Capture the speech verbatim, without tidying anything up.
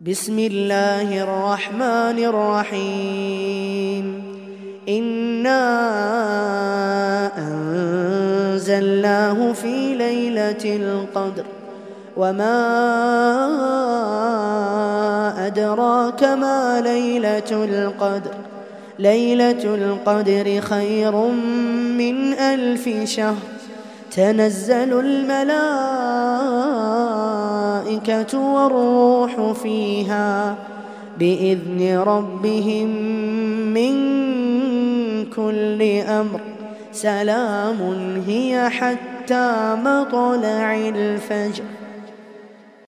بسم الله الرحمن الرحيم إنا أنزلناه في ليلة القدر وما أدراك ما ليلة القدر ليلة القدر خير من ألف شهر تنزل الملائكة والروح فيها بإذن ربهم من كل أمر سلام هي حتى مطلع الفجر.